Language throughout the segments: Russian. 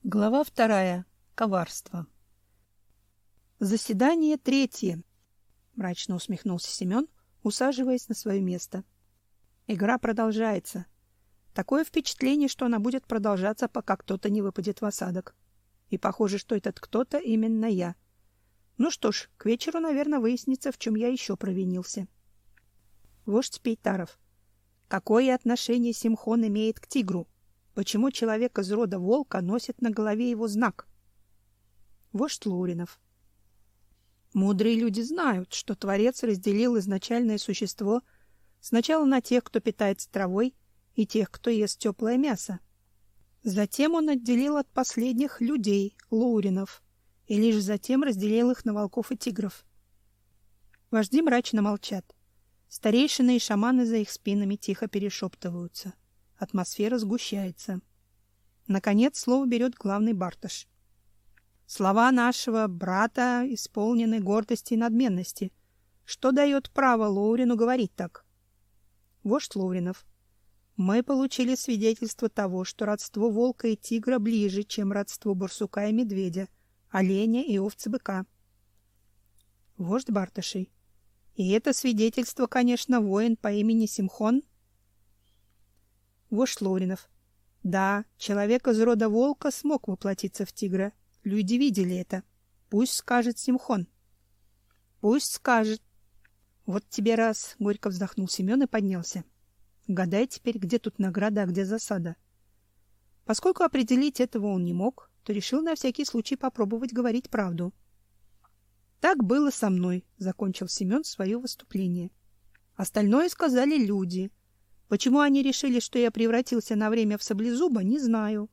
Глава 2. Коварство. Заседание 3. Мрачно усмехнулся Семен, усаживаясь на свое место. Игра продолжается. Такое впечатление, что она будет продолжаться, пока кто-то не выпадет в осадок. И похоже, что этот кто-то именно я. Ну что ж, к вечеру, наверное, выяснится, в чем я еще провинился. Вождь Пейтаров. Какое отношение Симхон имеет к тигру? Почему человек из рода волка носит на голове его знак? Вождь Лоуринов. Мудрые люди знают, что Творец разделил изначальное существо сначала на тех, кто питается травой, и тех, кто ест теплое мясо. Затем он отделил от последних людей, Лоуринов, и лишь затем разделил их на волков и тигров. Вожди мрачно молчат. Старейшины и шаманы за их спинами тихо перешептываются. Атмосфера сгущается. Наконец слово берет главный Барташ. Слова нашего брата исполнены гордости и надменности. Что дает право Лоурину говорить так? Вождь Лоуринов. Мы получили свидетельство того, что родство волка и тигра ближе, чем родство барсука и медведя, оленя и овцы-быка. Вождь Барташей. И это свидетельство, конечно, воин по имени Симхон. Вождь Лоуринов. Да, человек из рода волка смог воплотиться в тигра. Люди видели это. Пусть скажет Симхон. Пусть скажет. Вот тебе раз, горько вздохнул Семен и поднялся. Гадай теперь, где тут награда, а где засада. Поскольку определить этого он не мог, то решил на всякий случай попробовать говорить правду. Так было со мной, закончил Семен свое выступление. Остальное сказали люди. Почему они решили, что я превратился на время в саблезуба, не знаю.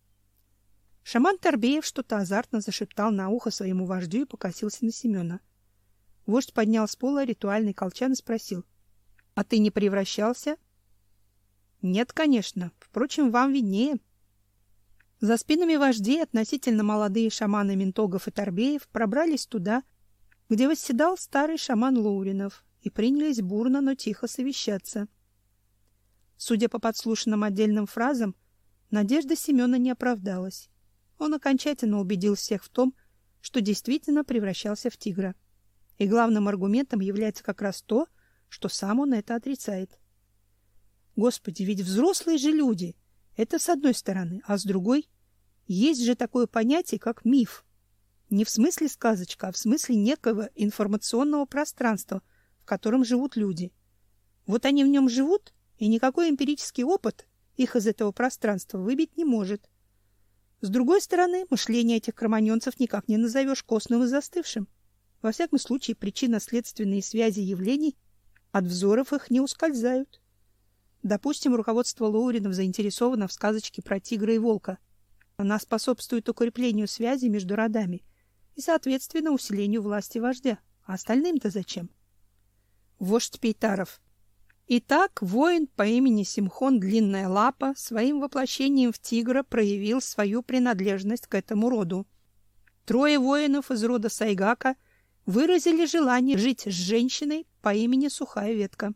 Шаман Торбеев что-то азартно зашептал на ухо своему вождю и покосился на Семена. Вождь поднял с пола ритуальный колчан и спросил: "А ты не превращался?" "Нет, конечно. Впрочем, вам виднее." За спинами вождей относительно молодые шаманы Ментогов и Торбеев пробрались туда, где восседал старый шаман Лоуринов, и принялись бурно, но тихо совещаться. Судя по подслушанным отдельным фразам, надежда Семена не оправдалась. Он окончательно убедил всех в том, что действительно превращался в тигра. И главным аргументом является как раз то, что сам он это отрицает. Господи, ведь взрослые же люди. Это с одной стороны, а с другой есть же такое понятие, как миф. Не в смысле сказочка, а в смысле некого информационного пространства, в котором живут люди. Вот они в нем живут, и никакой эмпирический опыт их из этого пространства выбить не может. С другой стороны, мышление этих кроманьонцев никак не назовешь костным и застывшим. Во всяком случае, причинно-следственные связи явлений от взоров их не ускользают. Допустим, руководство Лоуринов заинтересовано в сказочке про тигра и волка. Она способствует укреплению связи между родами и, соответственно, усилению власти вождя. А остальным-то зачем? Вождь Пейтаров. Итак, воин по имени Симхон Длинная Лапа своим воплощением в тигра проявил свою принадлежность к этому роду. 3 воинов из рода Сайгака выразили желание жить с женщиной по имени Сухая Ветка.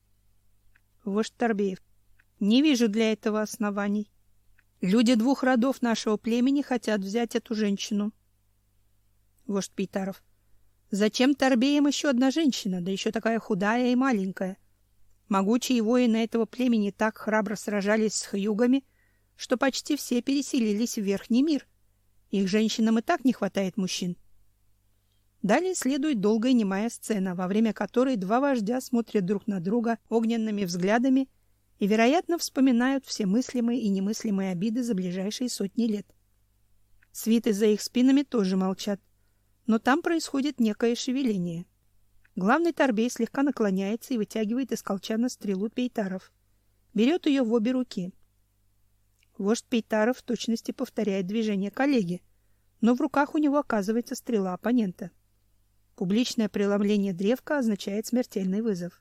Вождь Торбеев. Не вижу для этого оснований. Люди 2 родов нашего племени хотят взять эту женщину. Вождь Пейтаров. Зачем Торбеям еще одна женщина, да еще такая худая и маленькая? Могучие воины этого племени так храбро сражались с хьюгами, что почти все переселились в Верхний мир. Их женщинам и так не хватает мужчин. Далее следует долгая немая сцена, во время которой 2 вождя смотрят друг на друга огненными взглядами и, вероятно, вспоминают все мыслимые и немыслимые обиды за ближайшие сотни лет. Свиты за их спинами тоже молчат, но там происходит некое шевеление. Главный Торбей слегка наклоняется и вытягивает из колчана стрелу Пейтаров. Берет ее в обе руки. Вождь Пейтаров в точности повторяет движение коллеги, но в руках у него оказывается стрела оппонента. Публичное преломление древка означает смертельный вызов.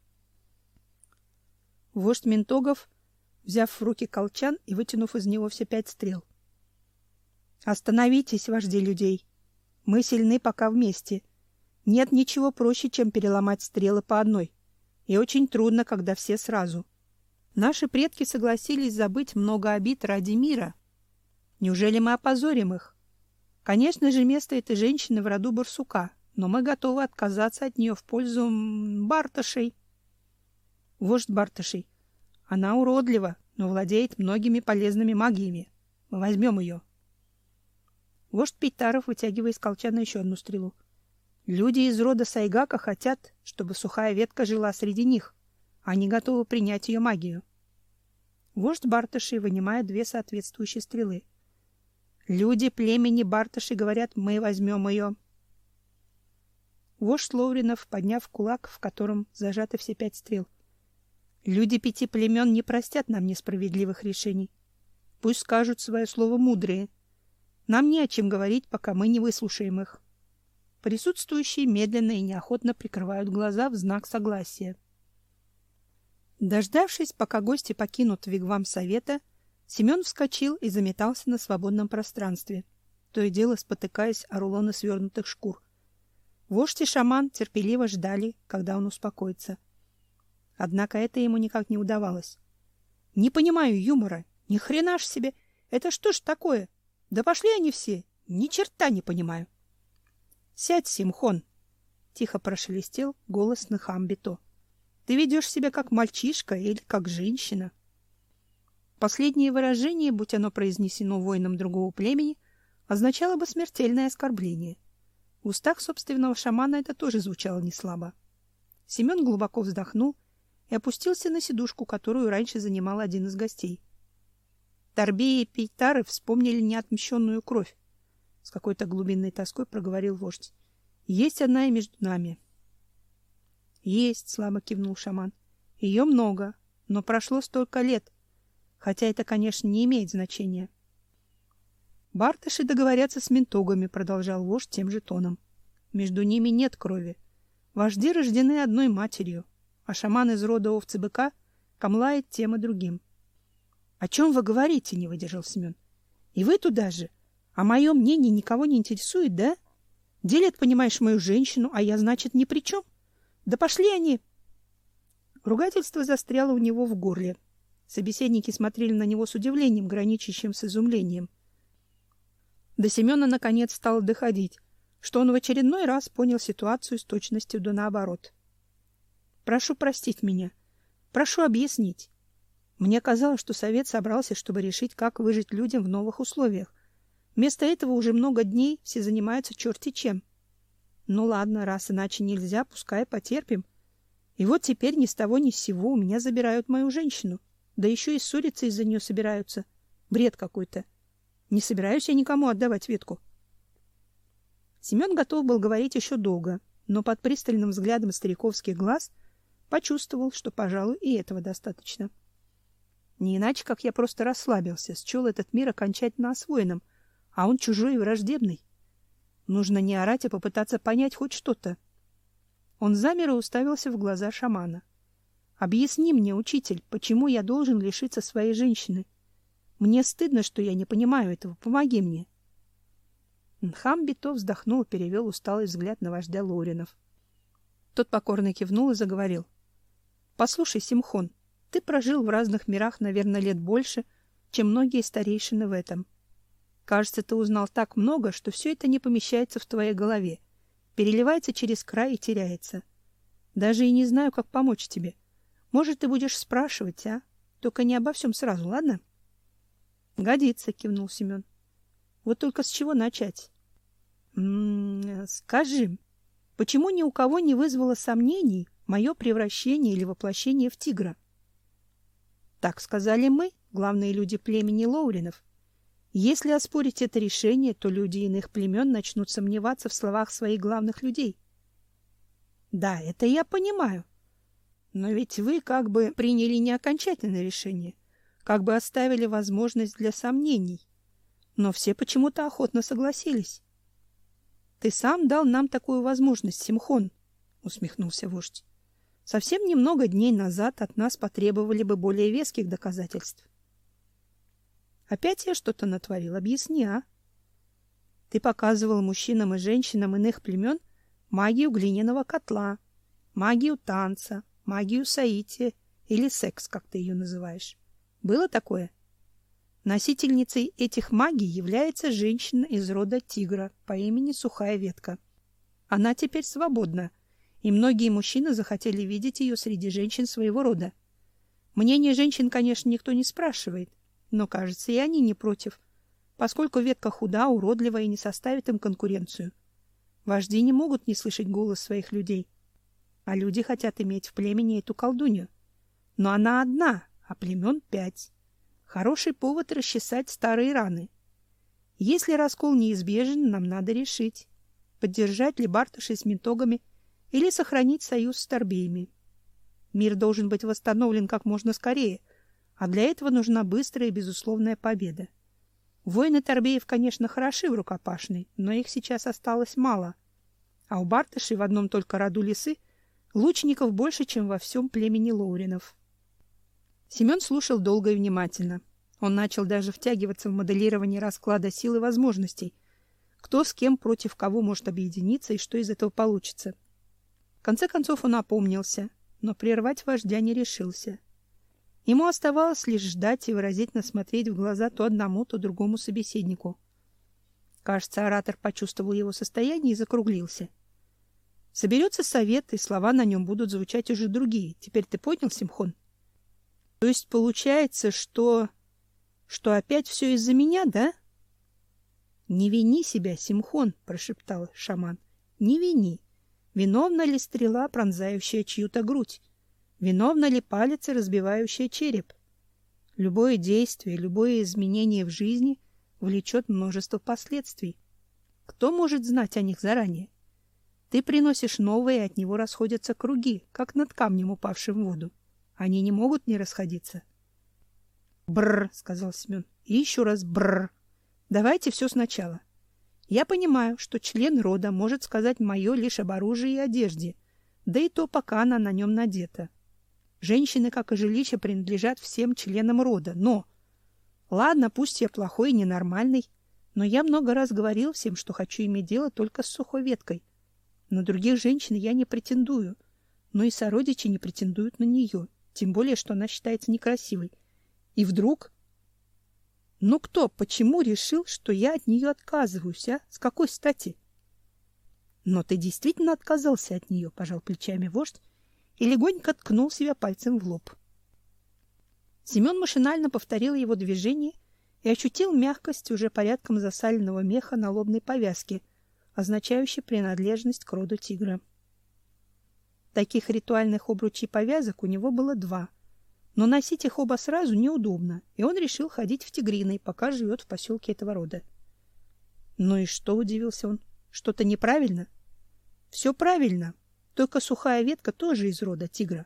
Вождь Ментогов, взяв в руки колчан и вытянув из него все 5 стрел. Остановитесь, вожди людей. Мы сильны пока вместе. Нет ничего проще, чем переломать стрелы по одной. И очень трудно, когда все сразу. Наши предки согласились забыть много обид ради мира. Неужели мы опозорим их? Конечно же, место этой женщины в роду барсука, но мы готовы отказаться от нее в пользу Бартошей. Вождь Бартошей. Она уродлива, но владеет многими полезными магиями. Мы возьмем ее. Вождь Пейтаров, вытягивая из колчана еще одну стрелу. Люди из рода Сайгака хотят, чтобы сухая ветка жила среди них. Они готовы принять ее магию. Вождь Бартошей вынимает две соответствующие стрелы. Люди племени Бартошей говорят, мы возьмем ее. Вождь Лоуринов, подняв кулак, в котором зажаты все 5 стрел. Люди 5 племен не простят нам несправедливых решений. Пусть скажут свое слово мудрые. Нам не о чем говорить, пока мы не выслушаем их. Присутствующие медленно и неохотно прикрывают глаза в знак согласия. Дождавшись, пока гости покинут вигвам совета, Семен вскочил и заметался на свободном пространстве, то и дело спотыкаясь о рулоны свернутых шкур. Вождь и шаман терпеливо ждали, когда он успокоится. Однако это ему никак не удавалось. Не понимаю юмора, ни хрена ж себе. Это что ж такое? Да пошли они все. Ни черта не понимаю. Сядь, Симхон, тихо прошелестел голос Нхамбито. Ты ведешь себя как мальчишка или как женщина. Последнее выражение, будь оно произнесено воином другого племени, означало бы смертельное оскорбление. В устах собственного шамана это тоже звучало неслабо. Семен глубоко вздохнул и опустился на сидушку, которую раньше занимал один из гостей. Торбеи и Пейтары вспомнили неотмщенную кровь. С какой-то глубинной тоской проговорил вождь. Есть одна и между нами. Есть, слабо кивнул шаман. Ее много, но прошло столько лет, хотя это, конечно, не имеет значения. Бартоши договорятся с ментогами, продолжал вождь тем же тоном. Между ними нет крови. Вожди рождены одной матерью, а шаман из рода овцы-быка камлает тем и другим. — О чем вы говорите? — не выдержал Семен. — И вы туда же? А мое мнение никого не интересует, да? Делят, понимаешь, мою женщину, а я, значит, ни при чем? Да пошли они! Ругательство застряло у него в горле. Собеседники смотрели на него с удивлением, граничащим с изумлением. До Семена наконец стало доходить, что он в очередной раз понял ситуацию с точностью да наоборот. Прошу простить меня. Прошу объяснить. Мне казалось, что совет собрался, чтобы решить, как выжить людям в новых условиях. Вместо этого уже много дней все занимаются черти чем. Ну ладно, раз иначе нельзя, пускай потерпим. И вот теперь ни с того ни с сего у меня забирают мою женщину. Да еще и ссориться из-за нее собираются. Бред какой-то. Не собираюсь я никому отдавать ветку. Семен готов был говорить еще долго, но под пристальным взглядом стариковских глаз почувствовал, что, пожалуй, и этого достаточно. Не иначе, как я просто расслабился, счел этот мир окончательно освоенным, а он чужой и враждебный. Нужно не орать, а попытаться понять хоть что-то. Он замер и уставился в глаза шамана. Объясни мне, учитель, почему я должен лишиться своей женщины? Мне стыдно, что я не понимаю этого. Помоги мне. Нхамбито вздохнул и перевел усталый взгляд на вождя Лоуринов. Тот покорно кивнул и заговорил. Послушай, Симхон, ты прожил в разных мирах, наверное, лет больше, чем многие старейшины в этом. Кажется, ты узнал так много, что все это не помещается в твоей голове, переливается через край и теряется. Даже и не знаю, как помочь тебе. Может, ты будешь спрашивать, а? Только не обо всем сразу, ладно? Годится, кивнул Семен. Вот только с чего начать? Скажи, почему ни у кого не вызвало сомнений мое превращение или воплощение в тигра? Так сказали мы, главные люди племени Лоуринов. Если оспорить это решение, то люди иных племен начнут сомневаться в словах своих главных людей. Да, это я понимаю. Но ведь вы как бы приняли не окончательное решение, как бы оставили возможность для сомнений. Но все почему-то охотно согласились. Ты сам дал нам такую возможность, Симхон, усмехнулся вождь. Совсем немного дней назад от нас потребовали бы более веских доказательств. Опять я что-то натворил, объясни, а? Ты показывал мужчинам и женщинам иных племен магию глиняного котла, магию танца, магию соития или секс, как ты ее называешь. Было такое? Носительницей этих магий является женщина из рода тигра по имени Сухая Ветка. Она теперь свободна, и многие мужчины захотели видеть ее среди женщин своего рода. Мнение женщин, конечно, никто не спрашивает, но, кажется, и они не против, поскольку Ветка худа, уродлива и не составит им конкуренцию. Вожди не могут не слышать голос своих людей, а люди хотят иметь в племени эту колдунью. Но она одна, а племен 5. Хороший повод расчесать старые раны. Если раскол неизбежен, нам надо решить, поддержать ли Бартоши с Ментогами или сохранить союз с Торбеями. Мир должен быть восстановлен как можно скорее, а для этого нужна быстрая и безусловная победа. Воины Торбеев, конечно, хороши в рукопашной, но их сейчас осталось мало. А у Бартоши в одном только роду лисы лучников больше, чем во всем племени Лоуринов. Семен слушал долго и внимательно. Он начал даже втягиваться в моделирование расклада сил и возможностей. Кто с кем против кого может объединиться и что из этого получится. В конце концов он опомнился, но прервать вождя не решился. Ему оставалось лишь ждать и выразительно смотреть в глаза то одному, то другому собеседнику. Кажется, оратор почувствовал его состояние и закруглился. Соберется совет, и слова на нем будут звучать уже другие. Теперь ты понял, Симхон? То есть получается, что опять все из-за меня, да? Не вини себя, Симхон, прошептал шаман. Не вини. Виновна ли стрела, пронзающая чью-то грудь? Виновна ли палец, разбивающая череп? Любое действие, любое изменение в жизни влечет множество последствий. Кто может знать о них заранее? Ты приносишь новое, и от него расходятся круги, как над камнем, упавшим в воду. Они не могут не расходиться. Бррр, сказал Семен. И еще раз бррр. Давайте все сначала. Я понимаю, что член рода может сказать мое лишь об оружии и одежде, да и то, пока она на нем надета. Женщины, как и жилище, принадлежат всем членам рода, но... Ладно, пусть я плохой и ненормальный, но я много раз говорил всем, что хочу иметь дело только с Сухой Веткой. На других женщин я не претендую, но и сородичи не претендуют на нее, тем более, что она считается некрасивой. И вдруг... Ну кто, почему решил, что я от нее отказываюсь, а? С какой стати? Но ты действительно отказался от нее, пожал плечами вождь и легонько ткнул себя пальцем в лоб. Семен машинально повторил его движение и ощутил мягкость уже порядком засаленного меха на лобной повязке, означающей принадлежность к роду тигра. Таких ритуальных обручей повязок у него было 2. Но носить их оба сразу неудобно, и он решил ходить в тигриной, пока живет в поселке этого рода. Ну и что, удивился он, что-то неправильно? Все правильно, только Сухая Ветка тоже из рода тигра.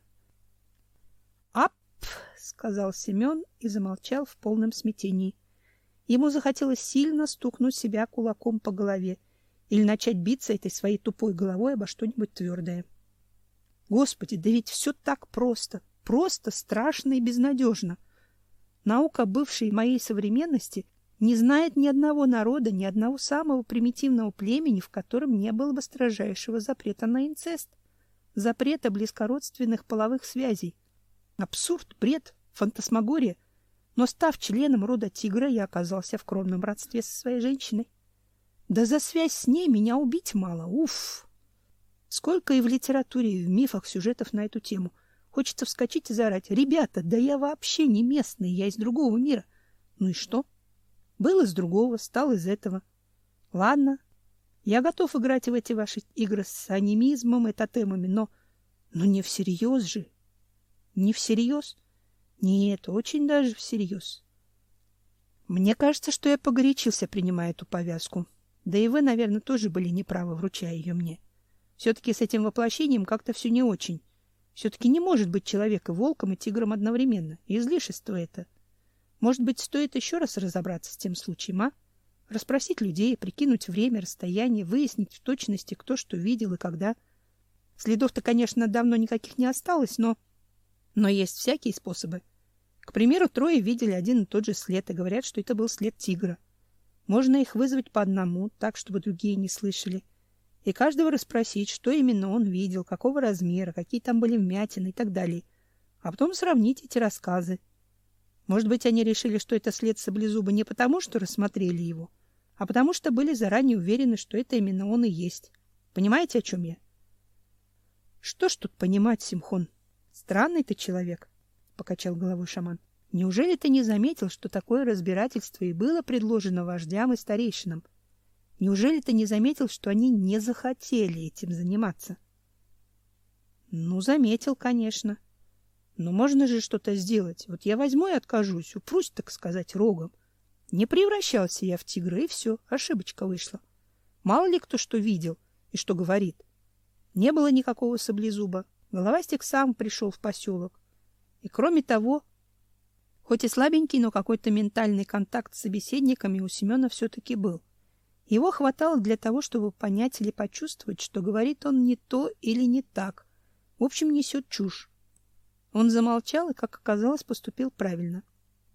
Ап, сказал Семен и замолчал в полном смятении. Ему захотелось сильно стукнуть себя кулаком по голове или начать биться этой своей тупой головой обо что-нибудь твердое. Господи, да ведь все так просто. Просто страшно и безнадежно. Наука бывшей моей современности не знает ни одного народа, ни одного самого примитивного племени, в котором не было бы строжайшего запрета на инцест, запрета близкородственных половых связей. Абсурд, бред, фантасмагория. Но, став членом рода тигра, я оказался в кровном родстве со своей женщиной. Да за связь с ней меня убить мало. Уф! Сколько и в литературе, и в мифах сюжетов на эту тему. Хочется вскочить и заорать: «Ребята, да я вообще не местный, я из другого мира». Ну и что? Был из другого, стал из этого. Ладно, я готов играть в эти ваши игры с анимизмом и тотемами, но не всерьез же. Не всерьез? Нет, очень даже всерьез. Мне кажется, что я погорячился, принимая эту повязку. Да и вы, наверное, тоже были неправы, вручая ее мне. Все-таки с этим воплощением как-то все не очень. Все-таки не может быть человек и волком, и тигром одновременно. Излишество это. Может быть, стоит еще раз разобраться с тем случаем, а? Расспросить людей, прикинуть время, расстояние, выяснить в точности, кто что видел и когда. Следов-то, конечно, давно никаких не осталось, но есть всякие способы. К примеру, 3 видели один и тот же след и говорят, что это был след тигра. Можно их вызвать по одному, так, чтобы другие не слышали. И каждого расспросить, что именно он видел, какого размера, какие там были вмятины и так далее. А потом сравнить эти рассказы. Может быть, они решили, что это след саблезуба не потому, что рассмотрели его, а потому что были заранее уверены, что это именно он и есть. Понимаете, о чем я? Что ж тут понимать, Симхон? Странный ты человек, покачал головой шаман. Неужели ты не заметил, что такое разбирательство и было предложено вождям и старейшинам? Неужели ты не заметил, что они не захотели этим заниматься? Ну, заметил, конечно. Но можно же что-то сделать. Вот я возьму и откажусь, упрусь, так сказать, рогом. Не превращался я в тигра, и все, ошибочка вышла. Мало ли кто что видел и что говорит. Не было никакого саблезуба. Головастик сам пришел в поселок. И кроме того, хоть и слабенький, но какой-то ментальный контакт с собеседниками у Семена все-таки был. Его хватало для того, чтобы понять или почувствовать, что говорит он не то или не так. В общем, несет чушь. Он замолчал и, как оказалось, поступил правильно.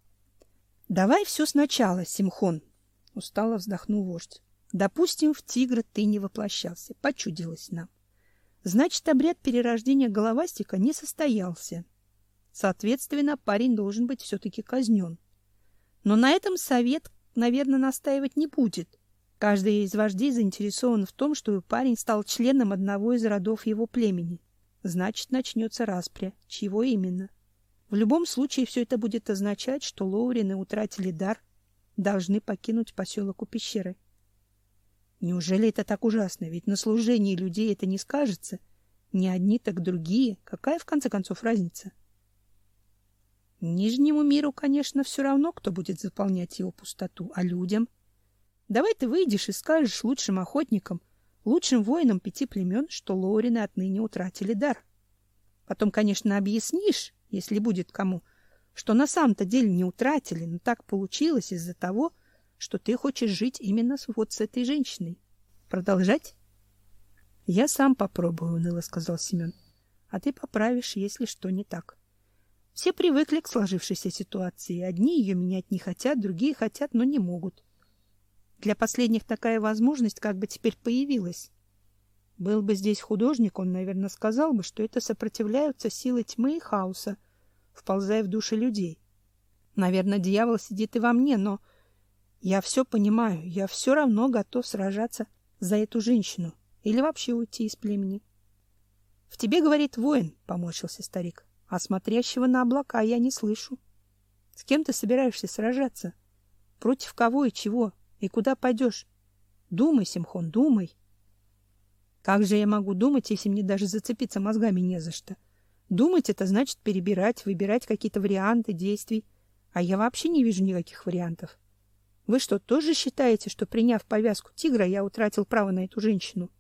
— Давай все сначала, Симхон, — устало вздохнул вождь. — Допустим, в тигра ты не воплощался, почудилось нам. Значит, обряд перерождения головастика не состоялся. Соответственно, парень должен быть все-таки казнен. Но на этом совет, наверное, настаивать не будет. Каждый из вождей заинтересован в том, чтобы парень стал членом одного из родов его племени. Значит, начнется распря. Чего именно? В любом случае, все это будет означать, что Лоурины утратили дар, должны покинуть поселок у пещеры. Неужели это так ужасно? Ведь на служении людей это не скажется. Не одни, так другие. Какая, в конце концов, разница? Нижнему миру, конечно, все равно, кто будет заполнять его пустоту. А людям? Давай ты выйдешь и скажешь лучшим охотникам, лучшим воинам 5 племен, что Лоурины отныне утратили дар. Потом, конечно, объяснишь, если будет кому, что на самом-то деле не утратили, но так получилось из-за того, что ты хочешь жить именно вот с этой женщиной. Продолжать? — Я сам попробую, — уныло сказал Семен. — А ты поправишь, если что не так. Все привыкли к сложившейся ситуации. Одни ее менять не хотят, другие хотят, но не могут. Для последних такая возможность как бы теперь появилась. Был бы здесь художник, он, наверное, сказал бы, что это сопротивляются силы тьмы и хаоса, вползая в души людей. Наверное, дьявол сидит и во мне, но я все понимаю, я все равно готов сражаться за эту женщину или вообще уйти из племени. — В тебе, говорит, воин, — поморщился старик, — а смотрящего на облака я не слышу. С кем ты собираешься сражаться? Против кого и чего? И куда пойдешь? Думай, Симхон, думай. Как же я могу думать, если мне даже зацепиться мозгами не за что? Думать — это значит перебирать, выбирать какие-то варианты действий. А я вообще не вижу никаких вариантов. Вы что, тоже считаете, что, приняв повязку тигра, я утратил право на эту женщину?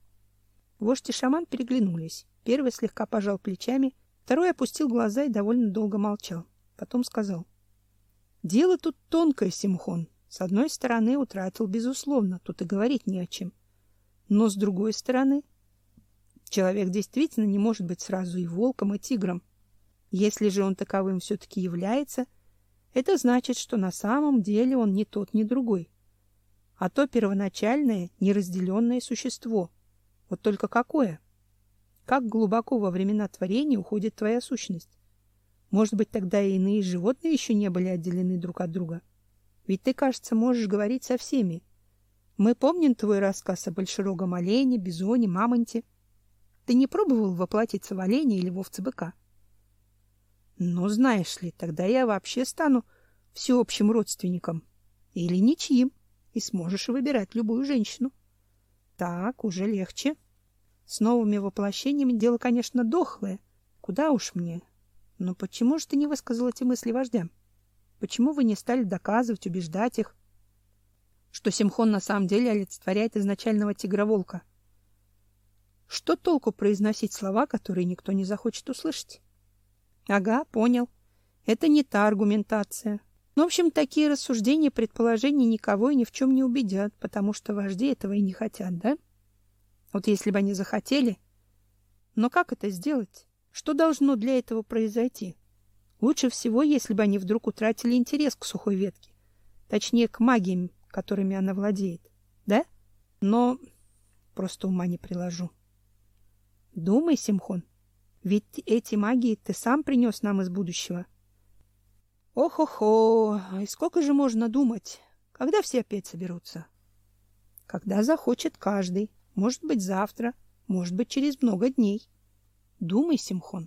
Вождь и шаман переглянулись. Первый слегка пожал плечами, второй опустил глаза и довольно долго молчал. Потом сказал: — Дело тут тонкое, Симхон. С одной стороны, утратил, безусловно, тут и говорить не о чем. Но с другой стороны, человек действительно не может быть сразу и волком, и тигром. Если же он таковым все-таки является, это значит, что на самом деле он ни тот, ни другой. А то первоначальное, неразделенное существо. Вот только какое? Как глубоко во времена творения уходит твоя сущность? Может быть, тогда и иные животные еще не были отделены друг от друга? Ведь ты, кажется, можешь говорить со всеми. Мы помним твой рассказ о большерогом олене, бизоне, мамонте. Ты не пробовал воплотиться в оленя или в овца-быка? Ну, знаешь ли, тогда я вообще стану всеобщим родственником. Или ничьим, и сможешь выбирать любую женщину. Так, уже легче. С новыми воплощениями дело, конечно, дохлое. Куда уж мне. Но почему же ты не высказал эти мысли вождям? Почему вы не стали доказывать, убеждать их, что Симхон на самом деле олицетворяет изначального тигра-волка? Что толку произносить слова, которые никто не захочет услышать? Ага, понял. Это не та аргументация. Ну, в общем, такие рассуждения и предположения никого и ни в чем не убедят, потому что вожди этого и не хотят, да? Вот если бы они захотели. Но как это сделать? Что должно для этого произойти? Лучше всего, если бы они вдруг утратили интерес к сухой ветке. Точнее, к магиям, которыми она владеет. Да? Но просто ума не приложу. Думай, Симхон. Ведь эти магии ты сам принес нам из будущего. Ох-охо, и сколько же можно думать? Когда все опять соберутся? Когда захочет каждый. Может быть, завтра, может быть, через много дней. Думай, Симхон.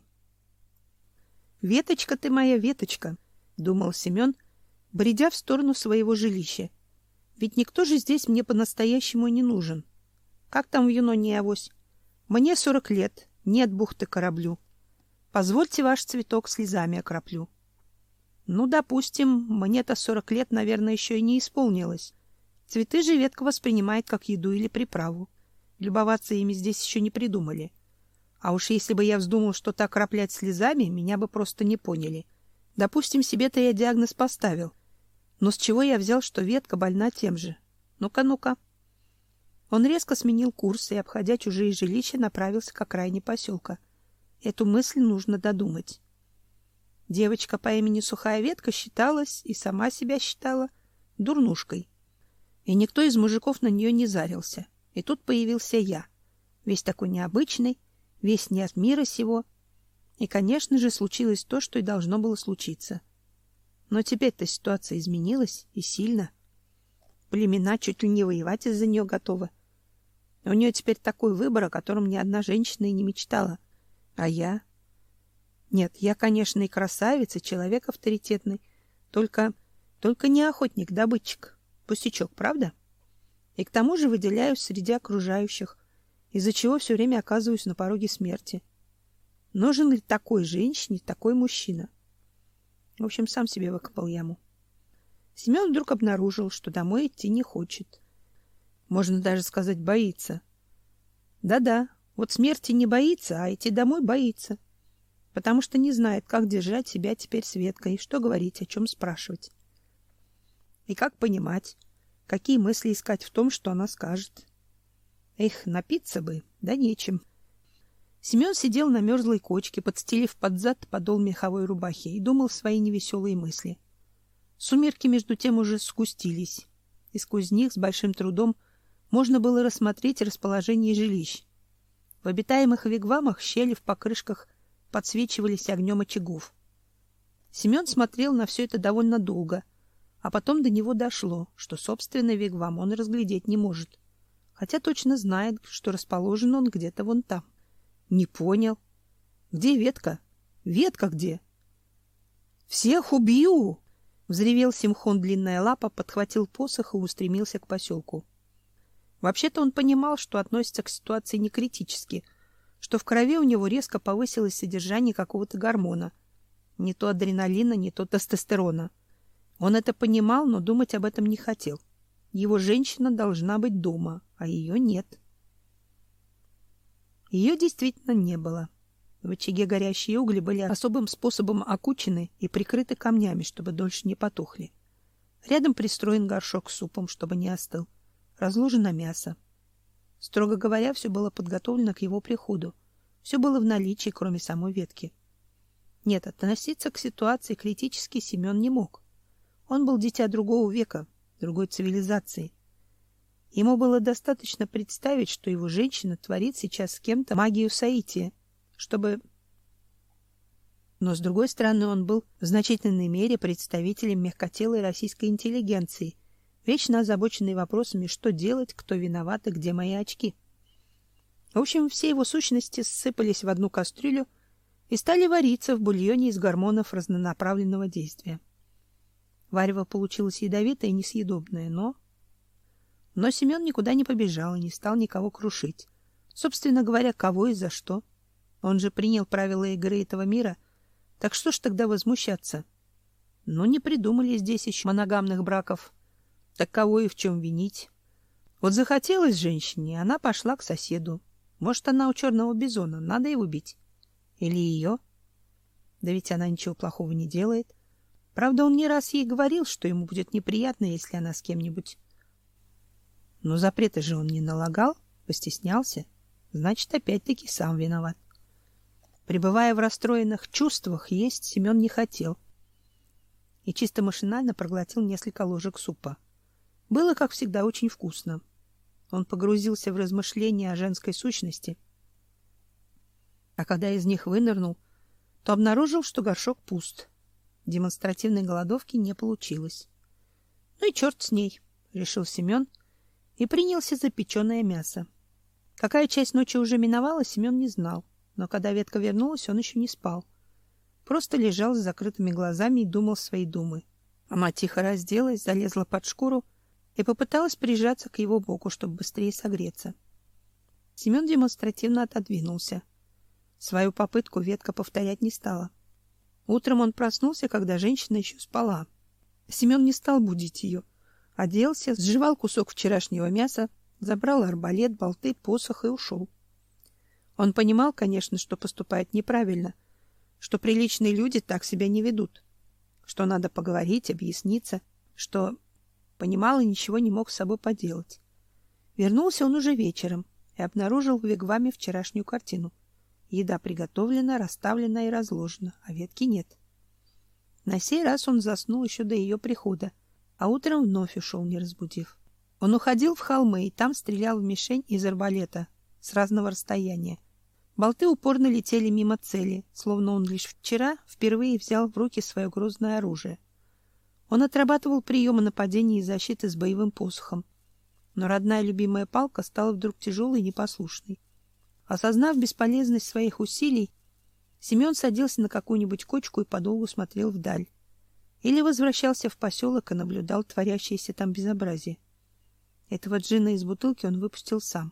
Веточка ты моя, веточка, думал Семен, бредя в сторону своего жилища. Ведь никто же здесь мне по-настоящему не нужен. Как там в Юноне авось? Мне 40 лет, нет бухты кораблю. Позвольте ваш цветок слезами окроплю. Ну, допустим, мне-то 40 лет, наверное, еще и не исполнилось. Цветы же ветка воспринимает как еду или приправу. Любоваться ими здесь еще не придумали. А уж если бы я вздумал что-то окроплять слезами, меня бы просто не поняли. Допустим, себе-то я диагноз поставил. Но с чего я взял, что ветка больна тем же? Ну-ка, ну-ка. Он резко сменил курс и, обходя чужие жилища, направился к окраине поселка. Эту мысль нужно додумать. Девочка по имени Сухая Ветка считалась, и сама себя считала, дурнушкой. И никто из мужиков на нее не зарился. И тут появился я, весь такой необычный, весь не от мира сего. И, конечно же, случилось то, что и должно было случиться. Но теперь-то ситуация изменилась, и сильно. Племена чуть ли не воевать из-за нее готовы. У нее теперь такой выбор, о котором ни одна женщина и не мечтала. А я? Нет, я, конечно, и красавица, человек авторитетный, только не охотник-добытчик. Пустячок, правда? И к тому же выделяюсь среди окружающих, из-за чего все время оказываюсь на пороге смерти. Нужен ли такой женщине такой мужчина? В общем, сам себе выкопал яму. Семен вдруг обнаружил, что домой идти не хочет. Можно даже сказать, боится. Да-да, вот смерти не боится, а идти домой боится. Потому что не знает, как держать себя теперь с Веткой, что говорить, о чем спрашивать. И как понимать, какие мысли искать в том, что она скажет. Эх, напиться бы, да нечем. Семен сидел на мерзлой кочке, подстелив под зад подол меховой рубахи, и думал свои невеселые мысли. Сумерки между тем уже сгустились, и сквозь них с большим трудом можно было рассмотреть расположение жилищ. В обитаемых вигвамах щели в покрышках подсвечивались огнем очагов. Семен смотрел на все это довольно долго, а потом до него дошло, что собственный вигвам он разглядеть не может, хотя точно знает, что расположен он где-то вон там. Не понял. Где Ветка? Ветка где? Всех убью! Взревел Симхон Длинная Лапа, подхватил посох и устремился к поселку. Вообще-то он понимал, что относится к ситуации не критически, что в крови у него резко повысилось содержание какого-то гормона. Не то адреналина, не то тестостерона. Он это понимал, но думать об этом не хотел. Его женщина должна быть дома, а ее нет. Ее действительно не было. В очаге горящие угли были особым способом окучены и прикрыты камнями, чтобы дольше не потухли. Рядом пристроен горшок с супом, чтобы не остыл. Разложено мясо. Строго говоря, все было подготовлено к его приходу. Все было в наличии, кроме самой Ветки. Нет, относиться к ситуации критически Семен не мог. Он был дитя другого века, другой цивилизации. Ему было достаточно представить, что его женщина творит сейчас с кем-то магию соития, чтобы... Но, с другой стороны, он был в значительной мере представителем мягкотелой российской интеллигенции, вечно озабоченный вопросами, что делать, кто виноват и где мои очки. В общем, все его сущности ссыпались в одну кастрюлю и стали вариться в бульоне из гормонов разнонаправленного действия. Варево получилось ядовитое и несъедобное, но Семен никуда не побежал и не стал никого крушить. Собственно говоря, кого и за что. Он же принял правила игры этого мира, так что ж тогда возмущаться? Ну, не придумали здесь еще моногамных браков. Так кого и в чем винить? Вот захотелось женщине, она пошла к соседу. Может, она у черного бизона, надо его бить. Или ее? Да ведь она ничего плохого не делает. Правда, он не раз ей говорил, что ему будет неприятно, если она с кем-нибудь... Но запрета же он не налагал, постеснялся. Значит, опять-таки сам виноват. Пребывая в расстроенных чувствах, есть Семен не хотел. И чисто машинально проглотил несколько ложек супа. Было, как всегда, очень вкусно. Он погрузился в размышления о женской сущности. А когда из них вынырнул, то обнаружил, что горшок пуст. Демонстративной голодовки не получилось. Ну и черт с ней, решил Семен и принялся за печеное мясо. Какая часть ночи уже миновала, Семен не знал, но когда ветка вернулась, он еще не спал. Просто лежал с закрытыми глазами и думал свои думы. Она тихо разделась, залезла под шкуру и попыталась прижаться к его боку, чтобы быстрее согреться. Семен демонстративно отодвинулся. Свою попытку ветка повторять не стала. Утром он проснулся, когда женщина еще спала. Семен не стал будить ее. Оделся, сживал кусок вчерашнего мяса, забрал арбалет, болты, посох и ушел. Он понимал, конечно, что поступает неправильно, что приличные люди так себя не ведут, что надо поговорить, объясниться, что понимал и ничего не мог с собой поделать. Вернулся он уже вечером и обнаружил в вигваме вчерашнюю картину. Еда приготовлена, расставлена и разложена, а ветки нет. На сей раз он заснул еще до ее прихода, а утром вновь ушел, не разбудив. Он уходил в холмы и там стрелял в мишень из арбалета с разного расстояния. Болты упорно летели мимо цели, словно он лишь вчера впервые взял в руки свое грозное оружие. Он отрабатывал приемы нападения и защиты с боевым посохом, но родная любимая палка стала вдруг тяжелой и непослушной. Осознав бесполезность своих усилий, Семен садился на какую-нибудь кочку и подолгу смотрел вдаль. Или возвращался в поселок и наблюдал творящееся там безобразие. Этого джинна из бутылки он выпустил сам.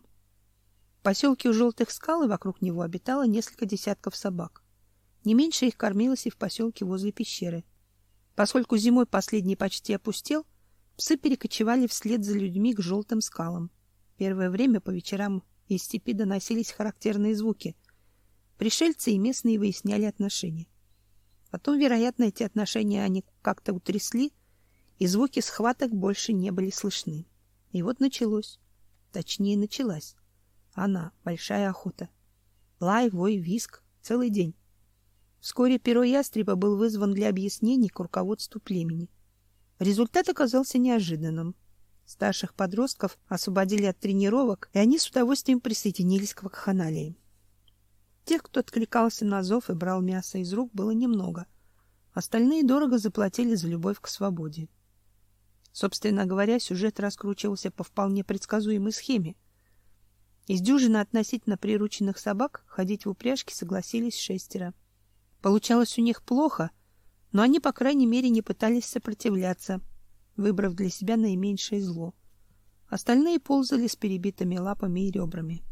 В поселке у Желтых скал и вокруг него обитало несколько десятков собак. Не меньше их кормилось и в поселке возле пещеры. Поскольку зимой последний почти опустел, псы перекочевали вслед за людьми к Желтым скалам. Первое время по вечерам из степи доносились характерные звуки. Пришельцы и местные выясняли отношения. Потом, вероятно, эти отношения они как-то утрясли, и звуки схваток больше не были слышны. И вот началось. Точнее, началась. Она, большая охота. Лай, вой, визг. Целый день. Вскоре перо ястреба был вызван для объяснений к руководству племени. Результат оказался неожиданным. Старших подростков освободили от тренировок, и они с удовольствием присоединились к вакханалии. Тех, кто откликался на зов и брал мясо из рук, было немного. Остальные дорого заплатили за любовь к свободе. Собственно говоря, сюжет раскручивался по вполне предсказуемой схеме. Из дюжины относительно прирученных собак ходить в упряжке согласились 6. Получалось у них плохо, но они, по крайней мере, не пытались сопротивляться, выбрав для себя наименьшее зло. Остальные ползали с перебитыми лапами и ребрами.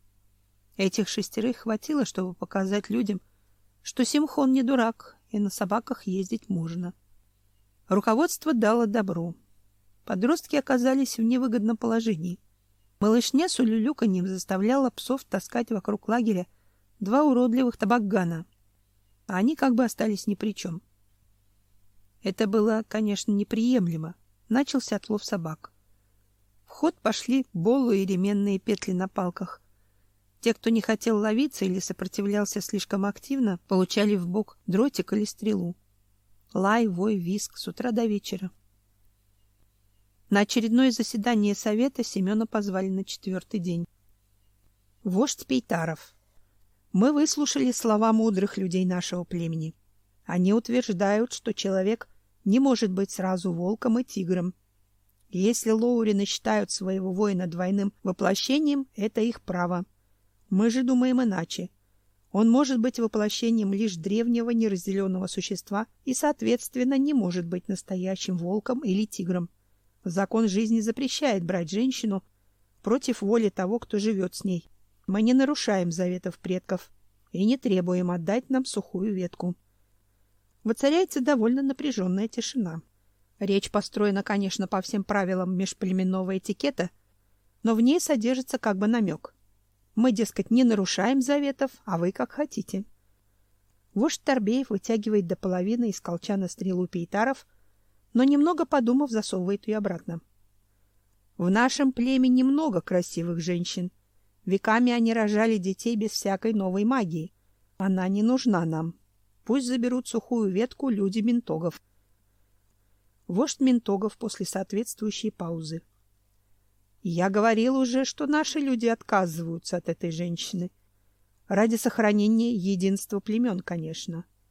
Этих 6 хватило, чтобы показать людям, что Симхон не дурак, и на собаках ездить можно. Руководство дало добро. Подростки оказались в невыгодном положении. Малышня с улюлюканьем заставляла псов таскать вокруг лагеря 2 уродливых табакгана, а они как бы остались ни при чем. Это было, конечно, неприемлемо. Начался отлов собак. В ход пошли болу и ременные петли на палках. Те, кто не хотел ловиться или сопротивлялся слишком активно, получали в бок дротик или стрелу. Лай, вой, визг с утра до вечера. На очередное заседание совета Семена позвали на 4-й день. Вождь Пейтаров. Мы выслушали слова мудрых людей нашего племени. Они утверждают, что человек не может быть сразу волком и тигром. Если лоурины считают своего воина двойным воплощением, это их право. Мы же думаем иначе. Он может быть воплощением лишь древнего неразделенного существа и, соответственно, не может быть настоящим волком или тигром. Закон жизни запрещает брать женщину против воли того, кто живет с ней. Мы не нарушаем заветов предков и не требуем отдать нам сухую ветку. Воцаряется довольно напряженная тишина. Речь построена, конечно, по всем правилам межплеменного этикета, но в ней содержится как бы намек. Мы, дескать, не нарушаем заветов, а вы как хотите. Вождь Торбеев вытягивает до половины из колчана стрелу Пейтаров, но, немного подумав, засовывает ее обратно. В нашем племени много красивых женщин. Веками они рожали детей без всякой новой магии. Она не нужна нам. Пусть заберут сухую ветку люди Ментогов. Вождь Ментогов после соответствующей паузы. Я говорил уже, что наши люди отказываются от этой женщины. Ради сохранения единства племен, конечно.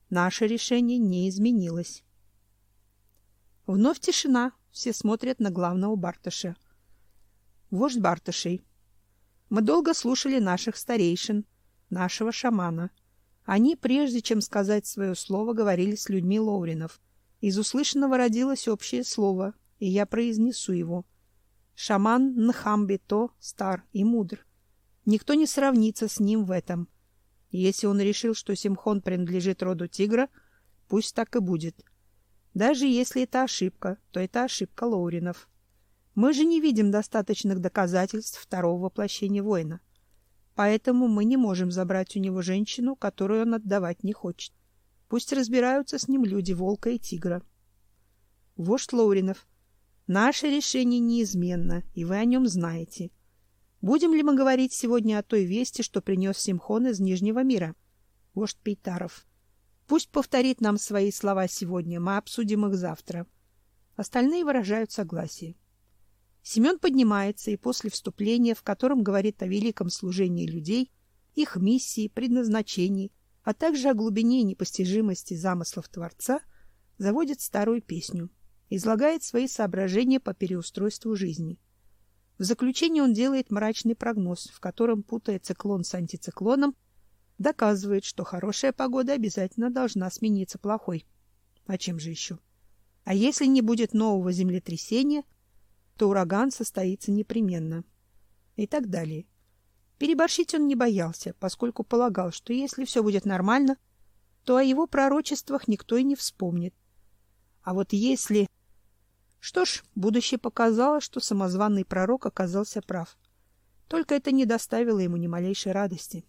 Наше решение не изменилось. Вновь тишина. Все смотрят на главного Барташа. Вождь Барташей. Мы долго слушали наших старейшин, нашего шамана. Они, прежде чем сказать свое слово, говорили с людьми Лоуринов. Из услышанного родилось общее слово, и я произнесу его. Шаман Нхамбето стар и мудр. Никто не сравнится с ним в этом. Если он решил, что Симхон принадлежит роду тигра, пусть так и будет. Даже если это ошибка, то это ошибка Лоуринов. Мы же не видим достаточных доказательств второго воплощения воина. Поэтому мы не можем забрать у него женщину, которую он отдавать не хочет. Пусть разбираются с ним люди волка и тигра. Вождь Лоуринов. Наше решение неизменно, и вы о нем знаете. Будем ли мы говорить сегодня о той вести, что принес Симхон из Нижнего мира? Вождь Пейтаров. Пусть повторит нам свои слова сегодня, мы обсудим их завтра. Остальные выражают согласие. Семен поднимается и после вступления, в котором говорит о великом служении людей, их миссии, предназначении, а также о глубине и непостижимости замыслов Творца, заводит старую песню, излагает свои соображения по переустройству жизни. В заключение он делает мрачный прогноз, в котором, путая циклон с антициклоном, доказывает, что хорошая погода обязательно должна смениться плохой. А чем же еще? А если не будет нового землетрясения, то ураган состоится непременно. И так далее. Переборщить он не боялся, поскольку полагал, что если все будет нормально, то о его пророчествах никто и не вспомнит. А вот если... Что ж, будущее показало, что самозваный пророк оказался прав. Только это не доставило ему ни малейшей радости.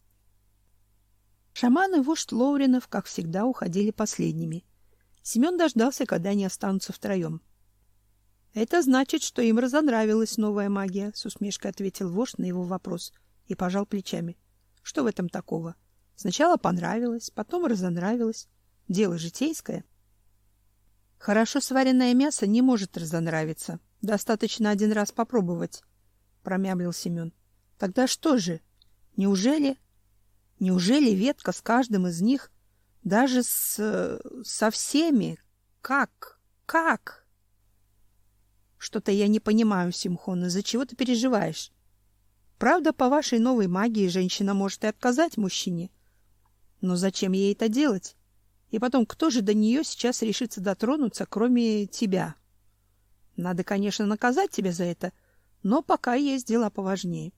Шаман и вождь Лоуринов, как всегда, уходили последними. Семен дождался, когда они останутся втроем. — Это значит, что им разонравилась новая магия, — с усмешкой ответил вождь на его вопрос и пожал плечами. — Что в этом такого? Сначала понравилось, потом разонравилось. Дело житейское. — Хорошо сваренное мясо не может разонравиться. Достаточно один раз попробовать, — промямлил Семен. — Тогда что же? Неужели ветка с каждым из них, даже со всеми? Как? Что-то я не понимаю, Симхон, из-за чего ты переживаешь? Правда, по вашей новой магии женщина может и отказать мужчине. Но зачем ей это делать? И потом, кто же до нее сейчас решится дотронуться, кроме тебя? Надо, конечно, наказать тебя за это, но пока есть дела поважнее.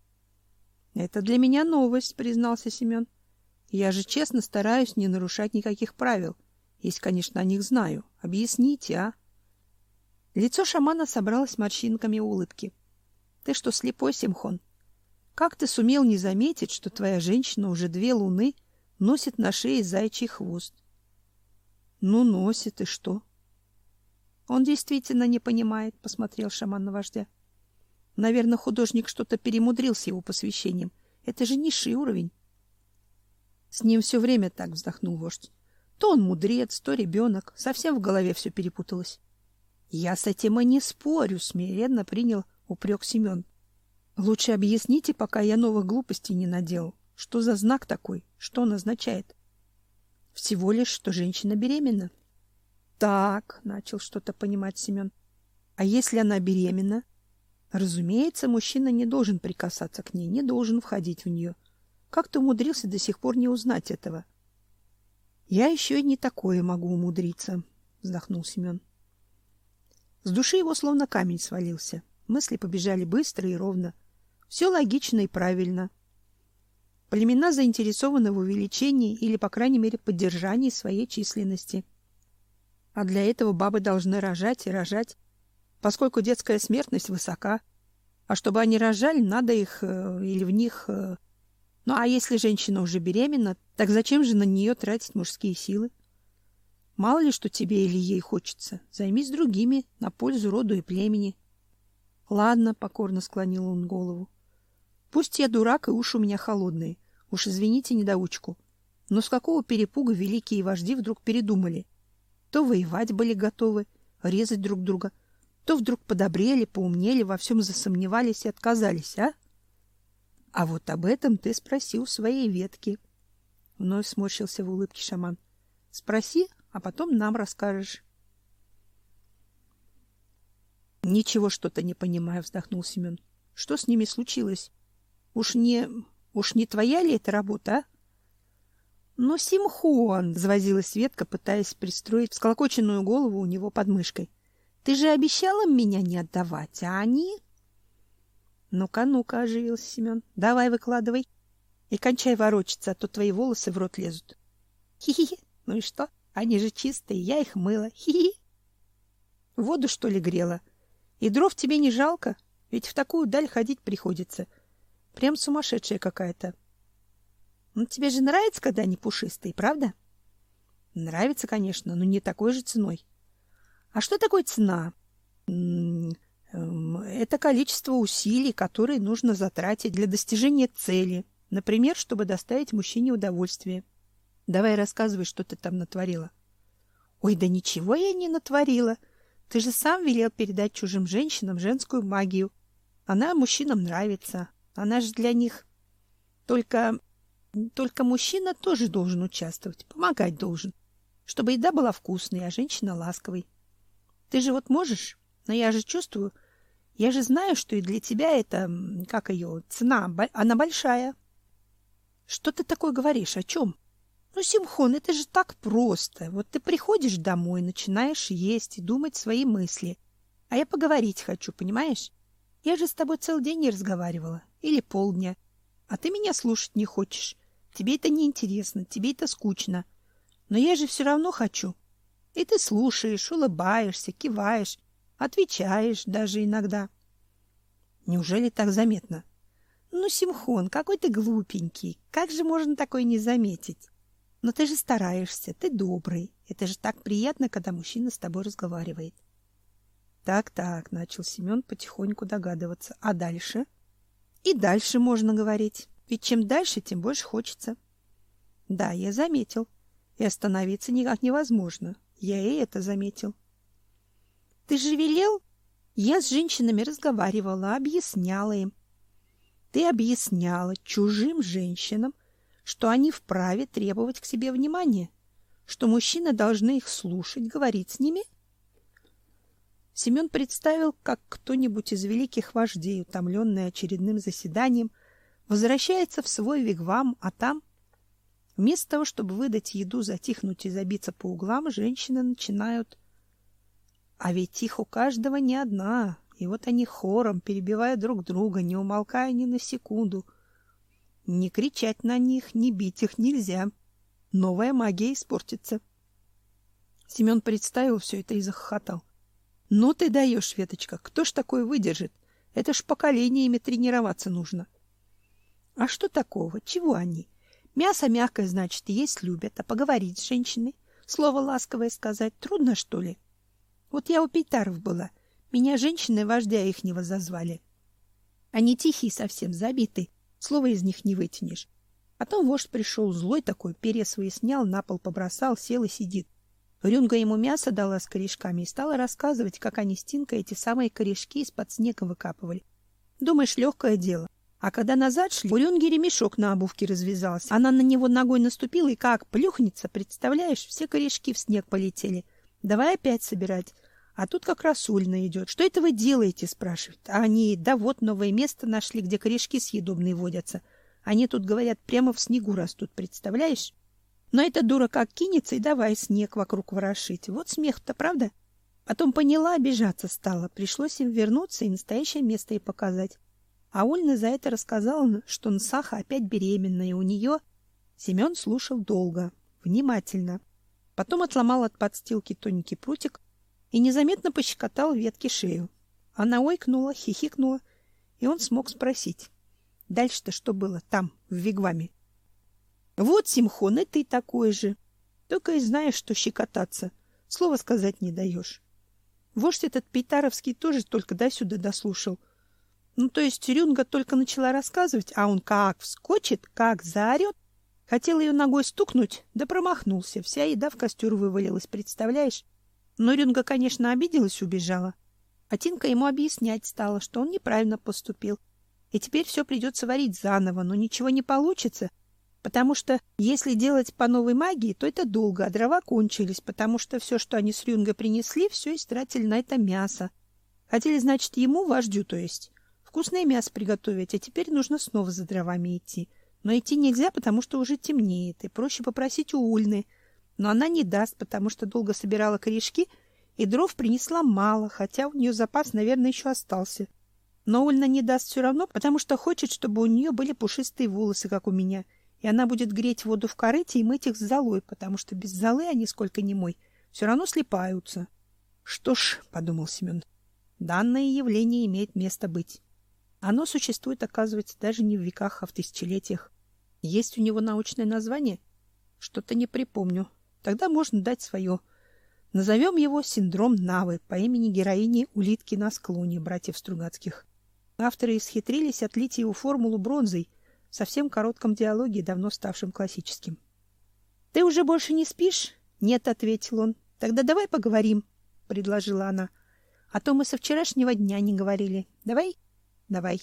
— Это для меня новость, — признался Семен. — Я же честно стараюсь не нарушать никаких правил, если, конечно, о них знаю. Объясните, а? Лицо шамана собралось морщинками улыбки. — Ты что, слепой, Симхон? Как ты сумел не заметить, что твоя женщина уже 2 луны носит на шее заячий хвост? — Ну, носит, и что? — Он действительно не понимает, — посмотрел шаман на вождя. — Наверное, художник что-то перемудрил с его посвящением. Это же низший уровень. — С ним все время так, — вздохнул вождь. То он мудрец, то ребенок. Совсем в голове все перепуталось. — Я с этим и не спорю, — смиренно принял упрек Семен. — Лучше объясните, пока я новых глупостей не наделал. Что за знак такой? Что он означает? — Всего лишь, что женщина беременна. — Так, — начал что-то понимать Семен. — А если она беременна? Разумеется, мужчина не должен прикасаться к ней, не должен входить в нее. Как ты умудрился до сих пор не узнать этого? — Я еще и не такое могу умудриться, — вздохнул Семен. С души его словно камень свалился. Мысли побежали быстро и ровно. Все логично и правильно. Племена заинтересованы в увеличении или, по крайней мере, поддержании своей численности. А для этого бабы должны рожать и рожать, поскольку детская смертность высока. А чтобы они рожали, надо их или в них... Ну, а если женщина уже беременна, так зачем же на нее тратить мужские силы? Мало ли, что тебе или ей хочется. Займись другими, на пользу роду и племени. — Ладно, — покорно склонил он голову. — Пусть я дурак, и уши у меня холодные. Уж извините недоучку. Но с какого перепуга великие вожди вдруг передумали? То воевать были готовы, резать друг друга, то вдруг подобрели, поумнели, во всем засомневались и отказались, а? А вот об этом ты спроси у своей ветки. Вновь сморщился в улыбке шаман. Спроси, а потом нам расскажешь. Ничего что-то не понимаю, вздохнул Семен. Что с ними случилось? Уж не твоя ли это работа, а? Ну, Симхон, завозилась Светка, пытаясь пристроить всколокоченную голову у него под мышкой. Ты же обещал им меня не отдавать, а они... Ну-ка, оживился Семен. Давай, выкладывай. И кончай ворочаться, а то твои волосы в рот лезут. Хи-хи-хи. Ну и что? Они же чистые, я их мыла. Хи-хи. Воду, что ли, грела? И дров тебе не жалко? Ведь в такую даль ходить приходится. Прям сумасшедшая какая-то. Ну, тебе же нравится, когда они пушистые, правда? Нравится, конечно, но не такой же ценой. А что такое цена? Это количество усилий, которые нужно затратить для достижения цели. Например, чтобы доставить мужчине удовольствие. Давай рассказывай, что ты там натворила. Ой, да ничего я не натворила. Ты же сам велел передать чужим женщинам женскую магию. Она мужчинам нравится. Она же для них... Только мужчина тоже должен участвовать, помогать должен, чтобы еда была вкусной, а женщина ласковой. Ты же вот можешь, но я же чувствую, я же знаю, что и для тебя это, как ее, цена, она большая. Что ты такое говоришь? О чем? Ну, Симхон, это же так просто. Вот ты приходишь домой, начинаешь есть и думать свои мысли. А я поговорить хочу, понимаешь? Я же с тобой целый день не разговаривала. Или полдня. А ты меня слушать не хочешь. Тебе это неинтересно, тебе это скучно. Но я же все равно хочу. И ты слушаешь, улыбаешься, киваешь, отвечаешь даже иногда. Неужели так заметно? Ну, Симхон, какой ты глупенький. Как же можно такое не заметить? Но ты же стараешься, ты добрый. Это же так приятно, когда мужчина с тобой разговаривает. Так, начал Семен потихоньку догадываться. А дальше? И дальше можно говорить. Ведь чем дальше, тем больше хочется. Да, я заметил. И остановиться никак невозможно. Я и это заметил. Ты же велел? Я с женщинами разговаривала, объясняла им. Ты объясняла чужим женщинам, что они вправе требовать к себе внимания, что мужчины должны их слушать, говорить с ними. Семен представил, как кто-нибудь из великих вождей, утомленный очередным заседанием, возвращается в свой вигвам, а там, вместо того, чтобы выдать еду, затихнуть и забиться по углам, женщины начинают... А ведь их у каждого не одна, и вот они хором, перебивая друг друга, не умолкая ни на секунду. Не кричать на них, не бить их нельзя. Новая магия испортится. Семен представил все это и захохотал. Ну ты даешь, Веточка, кто ж такое выдержит? Это ж поколениями тренироваться нужно. А что такого? Чего они? Мясо мягкое, значит, есть любят, а поговорить с женщиной, слово ласковое сказать, трудно, что ли? Вот я у Пейтаров была, меня женщины-вождя ихнего зазвали. Они тихие совсем, забитые, слова из них не вытянешь. Потом вождь пришел злой такой, перья свои снял, на пол побросал, сел и сидит. Рюнга ему мясо дала с корешками и стала рассказывать, как они с Тинкой эти самые корешки из-под снега выкапывали. Думаешь, легкое дело. А когда назад шли, у Рюнги ремешок на обувке развязался. Она на него ногой наступила и как плюхнется, представляешь, все корешки в снег полетели. Давай опять собирать. А тут как раз Ульна идет. Что это вы делаете, спрашивает. А они, да вот новое место нашли, где корешки съедобные водятся. Они тут, говорят, прямо в снегу растут, представляешь? Но эта дура как кинется и давай снег вокруг ворошить. Вот смех-то, правда? Потом поняла, обижаться стала. Пришлось им вернуться и настоящее место ей показать. А Ульна за это рассказала, что Нсаха опять беременна, и у нее... Семен слушал долго, внимательно. Потом отломал от подстилки тоненький прутик и незаметно пощекотал ветке шею. Она ойкнула, хихикнула, и он смог спросить. Дальше-то что было там, в вигваме? Вот, Симхон, и ты такой же. Только и знаешь, что щекотаться. Слова сказать не даешь. Вождь этот Пейтаровский тоже только до сюда дослушал. Ну, то есть Рюнга только начала рассказывать, а он как вскочит, как заорет. Хотел ее ногой стукнуть, да промахнулся. Вся еда в костер вывалилась, представляешь? Но Рюнга, конечно, обиделась и убежала. А Тинка ему объяснять стала, что он неправильно поступил. И теперь все придется варить заново, но ничего не получится. Потому что если делать по новой магии, то это долго, а дрова кончились, потому что все, что они с Рюнга принесли, все истратили на это мясо. Хотели, значит, ему, вождю, то есть, вкусное мясо приготовить, а теперь нужно снова за дровами идти. Но идти нельзя, потому что уже темнеет, и проще попросить у Ульны. Но она не даст, потому что долго собирала корешки, и дров принесла мало, хотя у нее запас, наверное, еще остался. Но Ульна не даст все равно, потому что хочет, чтобы у нее были пушистые волосы, как у меня, и она будет греть воду в корыте и мыть их с золой, потому что без золы они, сколько ни мой, все равно слипаются. Что ж, — подумал Семен, — данное явление имеет место быть. Оно существует, оказывается, даже не в веках, а в тысячелетиях. Есть у него научное название? Что-то не припомню. Тогда можно дать свое. Назовем его синдром Навы по имени героини Улитки на склоне братьев Стругацких. Авторы исхитрились отлить его формулу бронзой в совсем коротком диалоге, давно ставшем классическим. — Ты уже больше не спишь? — Нет, — ответил он. — Тогда давай поговорим, — предложила она. — А то мы со вчерашнего дня не говорили. Давай? — Давай.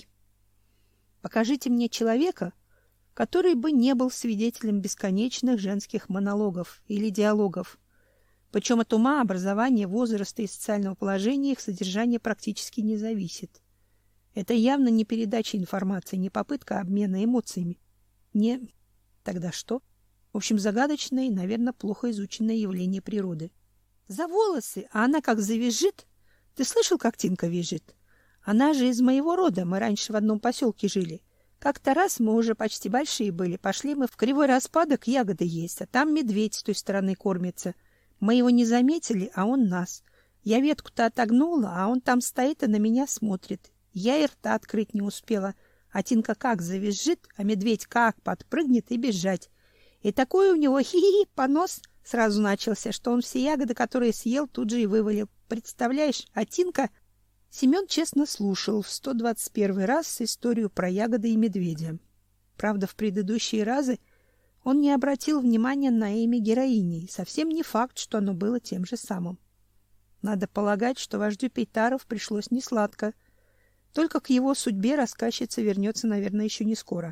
— Покажите мне человека, который бы не был свидетелем бесконечных женских монологов или диалогов. Причем от ума, образования, возраста и социального положения их содержание практически не зависит. Это явно не передача информации, не попытка обмена эмоциями. Не... Тогда что? В общем, загадочное и, наверное, плохо изученное явление природы. За волосы, а она как завизжит. Ты слышал, как Тинка визжит? Она же из моего рода, мы раньше в одном поселке жили. Как-то раз мы уже почти большие были, пошли мы в Кривой Распадок ягоды есть, а там медведь с той стороны кормится. Мы его не заметили, а он нас. Я ветку-то отогнула, а он там стоит и на меня смотрит. Я и рта открыть не успела, а Тинка как завизжит, а медведь как подпрыгнет и бежать. И такой у него хи-хи понос сразу начался, что он все ягоды, которые съел, тут же и вывалил. Представляешь, а Тинка... Семен честно слушал в 121 раз историю про ягоды и медведя. Правда, в предыдущие разы он не обратил внимания на имя героини, и совсем не факт, что оно было тем же самым. Надо полагать, что вождю Пейтаров пришлось несладко. Только к его судьбе рассказчица вернется, наверное, еще не скоро.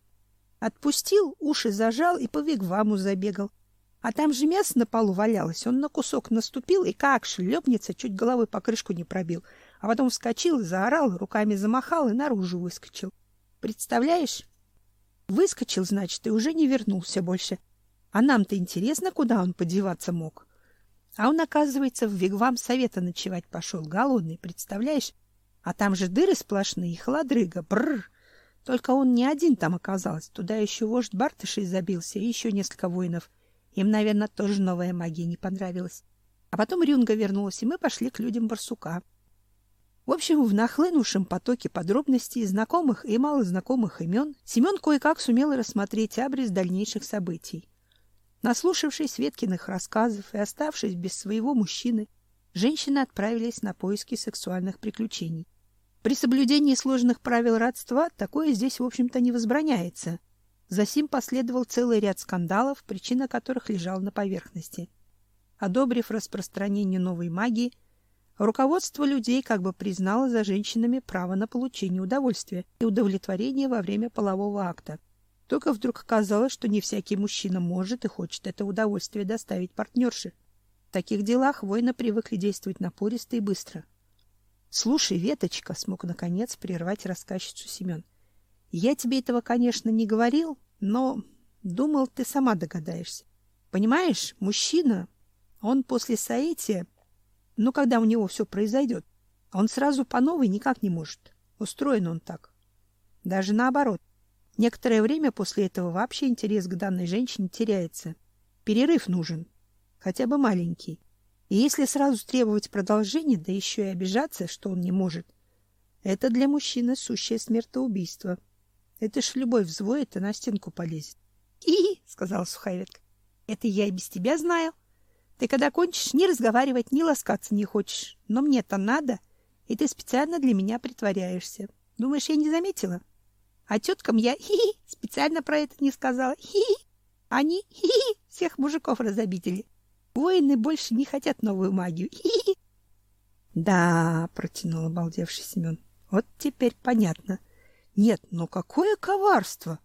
Отпустил, уши зажал и по вигваму забегал. А там же мясо на полу валялось. Он на кусок наступил и как шлепнется, чуть головой по крышку не пробил. А потом вскочил и заорал, руками замахал и наружу выскочил. Представляешь? Выскочил, значит, и уже не вернулся больше. А нам-то интересно, куда он подеваться мог. А он, оказывается, в вигвам совета ночевать пошел, голодный, представляешь? А там же дыры сплошные, холодрыга, бррр. Только он не один там оказался. Туда еще вождь Бартышей забился и еще несколько воинов. Им, наверное, тоже новая магия не понравилась. А потом Рюнга вернулась, и мы пошли к людям барсука. В общем, в нахлынувшем потоке подробностей, знакомых и малознакомых имен, Семен кое-как сумел рассмотреть абрис дальнейших событий. Наслушавшись Веткиных рассказов и оставшись без своего мужчины, женщины отправились на поиски сексуальных приключений. При соблюдении сложных правил родства такое здесь, в общем-то, не возбраняется. Засим последовал целый ряд скандалов, причина которых лежала на поверхности. Одобрив распространение новой магии, руководство людей как бы признало за женщинами право на получение удовольствия и удовлетворения во время полового акта. Только вдруг оказалось, что не всякий мужчина может и хочет это удовольствие доставить партнерше. В таких делах воины привыкли действовать напористо и быстро. — Слушай, Веточка, — смог наконец прервать рассказчицу Семен, — я тебе этого, конечно, не говорил, но думал, ты сама догадаешься. Понимаешь, мужчина, он после соития, когда у него все произойдет, он сразу по новой никак не может. Устроен он так. Даже наоборот. Некоторое время после этого вообще интерес к данной женщине теряется. Перерыв нужен, хотя бы маленький. И если сразу требовать продолжения, да еще и обижаться, что он не может, это для мужчины сущее смертоубийство. Это ж любовь взвоет и на стенку полезет. — Хи-хи, — сказала Суховетка, — это я и без тебя знаю. Ты когда кончишь, ни разговаривать, ни ласкаться не хочешь. Но мне-то надо, и ты специально для меня притворяешься. Думаешь, я не заметила? А теткам я хи-хи специально про это не сказала. Хи-хи. Они хи-хи всех мужиков разобидели. Воины больше не хотят новую магию. Хи-хи. — Да, — протянул обалдевший Семен, — вот теперь понятно. Нет, ну какое коварство!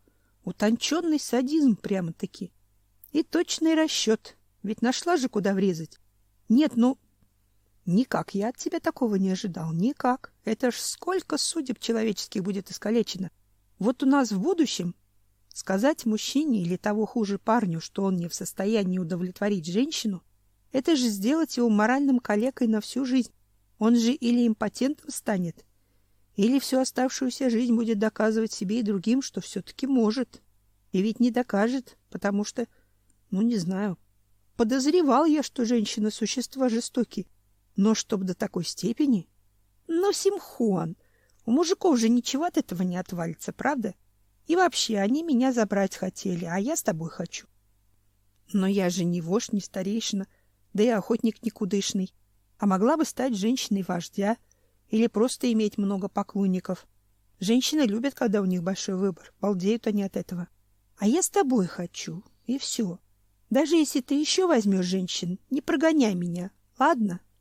Утонченный садизм прямо-таки. И точный расчет. Ведь нашла же, куда врезать. Нет, ну... Никак я от тебя такого не ожидал. Никак. Это ж сколько судеб человеческих будет искалечено. Вот у нас в будущем сказать мужчине или того хуже парню, что он не в состоянии удовлетворить женщину, это же сделать его моральным калекой на всю жизнь. Он же или импотентом станет, или всю оставшуюся жизнь будет доказывать себе и другим, что все-таки может. И ведь не докажет, потому что, ну, не знаю, подозревал я, что женщины — существа жестокие. Но чтоб до такой степени? Но, Симхон, у мужиков же ничего от этого не отвалится, правда? И вообще, они меня забрать хотели, а я с тобой хочу. Но я же не вождь, не старейшина, да и охотник никудышный. А могла бы стать женщиной вождя или просто иметь много поклонников. Женщины любят, когда у них большой выбор, балдеют они от этого. А я с тобой хочу, и все. Даже если ты еще возьмешь женщин, не прогоняй меня, ладно?